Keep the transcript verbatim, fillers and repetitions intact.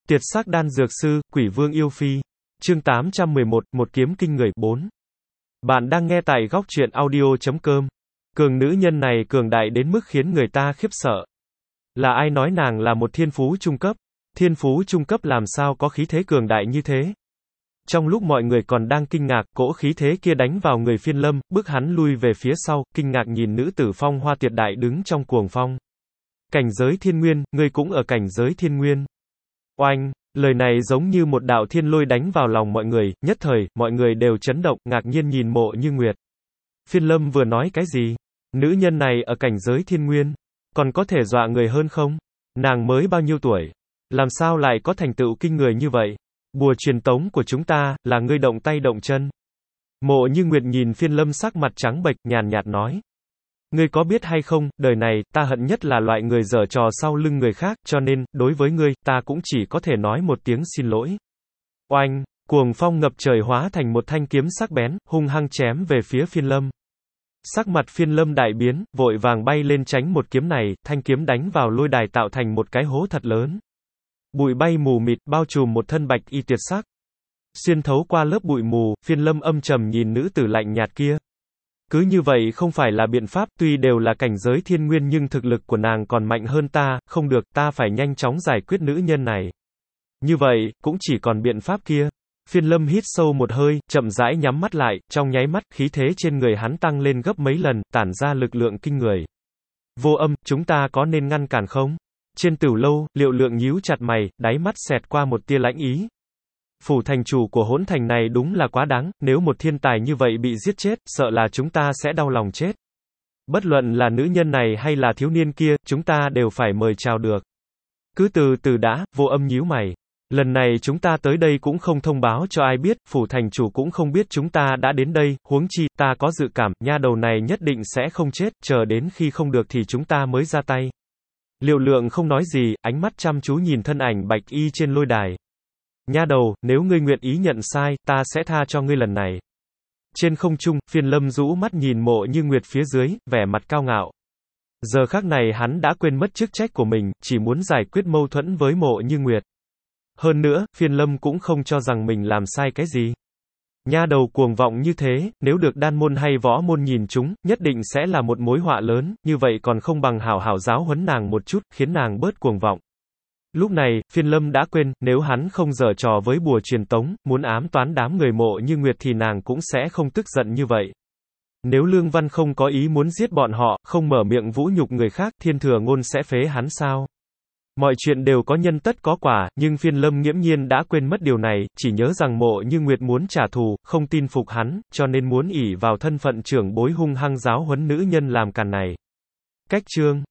Tiệt sắc đan dược sư, quỷ vương yêu phi. Chương tám trăm mười một, một kiếm kinh người, bốn. Bạn đang nghe tại góc truyện audio chấm com. Cường nữ nhân này cường đại đến mức khiến người ta khiếp sợ. Là ai nói nàng là một thiên phú trung cấp? Thiên phú trung cấp làm sao có khí thế cường đại như thế? Trong lúc mọi người còn đang kinh ngạc, cỗ khí thế kia đánh vào người Phiên Lâm, bức hắn lui về phía sau, kinh ngạc nhìn nữ tử phong hoa tuyệt đại đứng trong cuồng phong. Cảnh giới thiên nguyên, ngươi cũng ở cảnh giới thiên nguyên. Oanh, lời này giống như một đạo thiên lôi đánh vào lòng mọi người, nhất thời, mọi người đều chấn động, ngạc nhiên nhìn Mộ Như Nguyệt. Phiên Lâm vừa nói cái gì? Nữ nhân này ở cảnh giới thiên nguyên, còn có thể dọa người hơn không? Nàng mới bao nhiêu tuổi? Làm sao lại có thành tựu kinh người như vậy? Bùa truyền tống của chúng ta, là ngươi động tay động chân. Mộ Như Nguyệt nhìn Phiên Lâm sắc mặt trắng bệch, nhàn nhạt nói. Ngươi có biết hay không, đời này, ta hận nhất là loại người giở trò sau lưng người khác, cho nên, đối với ngươi, ta cũng chỉ có thể nói một tiếng xin lỗi. Oanh, cuồng phong ngập trời hóa thành một thanh kiếm sắc bén, hung hăng chém về phía Phiên Lâm. Sắc mặt Phiên Lâm đại biến, vội vàng bay lên tránh một kiếm này, thanh kiếm đánh vào lôi đài tạo thành một cái hố thật lớn. Bụi bay mù mịt, bao trùm một thân bạch y tuyệt sắc. Xuyên thấu qua lớp bụi mù, Phiên Lâm âm trầm nhìn nữ tử lạnh nhạt kia. Cứ như vậy không phải là biện pháp, tuy đều là cảnh giới thiên nguyên nhưng thực lực của nàng còn mạnh hơn ta, không được, ta phải nhanh chóng giải quyết nữ nhân này. Như vậy, cũng chỉ còn biện pháp kia. Phiên Lâm hít sâu một hơi, chậm rãi nhắm mắt lại, trong nháy mắt, khí thế trên người hắn tăng lên gấp mấy lần, tản ra lực lượng kinh người. Vô Âm, chúng ta có nên ngăn cản không? Trên Tửu lâu, Liệu Lượng nhíu chặt mày, đáy mắt xẹt qua một tia lãnh ý. Phủ thành chủ của hỗn thành này đúng là quá đáng, nếu một thiên tài như vậy bị giết chết, sợ là chúng ta sẽ đau lòng chết. Bất luận là nữ nhân này hay là thiếu niên kia, chúng ta đều phải mời chào được. Cứ từ từ đã, Vô Âm nhíu mày. Lần này chúng ta tới đây cũng không thông báo cho ai biết, phủ thành chủ cũng không biết chúng ta đã đến đây, huống chi, ta có dự cảm, nha đầu này nhất định sẽ không chết, chờ đến khi không được thì chúng ta mới ra tay. Liệu Lượng không nói gì, ánh mắt chăm chú nhìn thân ảnh bạch y trên lôi đài. Nha đầu, nếu ngươi nguyện ý nhận sai, ta sẽ tha cho ngươi lần này. Trên không trung, Phiên Lâm rũ mắt nhìn Mộ Như Nguyệt phía dưới, vẻ mặt cao ngạo. Giờ khắc này hắn đã quên mất chức trách của mình, chỉ muốn giải quyết mâu thuẫn với Mộ Như Nguyệt. Hơn nữa, Phiên Lâm cũng không cho rằng mình làm sai cái gì. Nha đầu cuồng vọng như thế, nếu được đan môn hay võ môn nhìn chúng, nhất định sẽ là một mối họa lớn, như vậy còn không bằng hảo hảo giáo huấn nàng một chút, khiến nàng bớt cuồng vọng. Lúc này, Phiên Lâm đã quên, nếu hắn không giở trò với bùa truyền tống, muốn ám toán đám người Mộ Như Nguyệt thì nàng cũng sẽ không tức giận như vậy. Nếu Lương Văn không có ý muốn giết bọn họ, không mở miệng vũ nhục người khác, Thiên Thừa Ngôn sẽ phế hắn sao? Mọi chuyện đều có nhân tất có quả, nhưng Phiên Lâm nghiễm nhiên đã quên mất điều này, chỉ nhớ rằng Mộ Như Nguyệt muốn trả thù, không tin phục hắn, cho nên muốn ỷ vào thân phận trưởng bối hung hăng giáo huấn nữ nhân làm càn này. Cách chương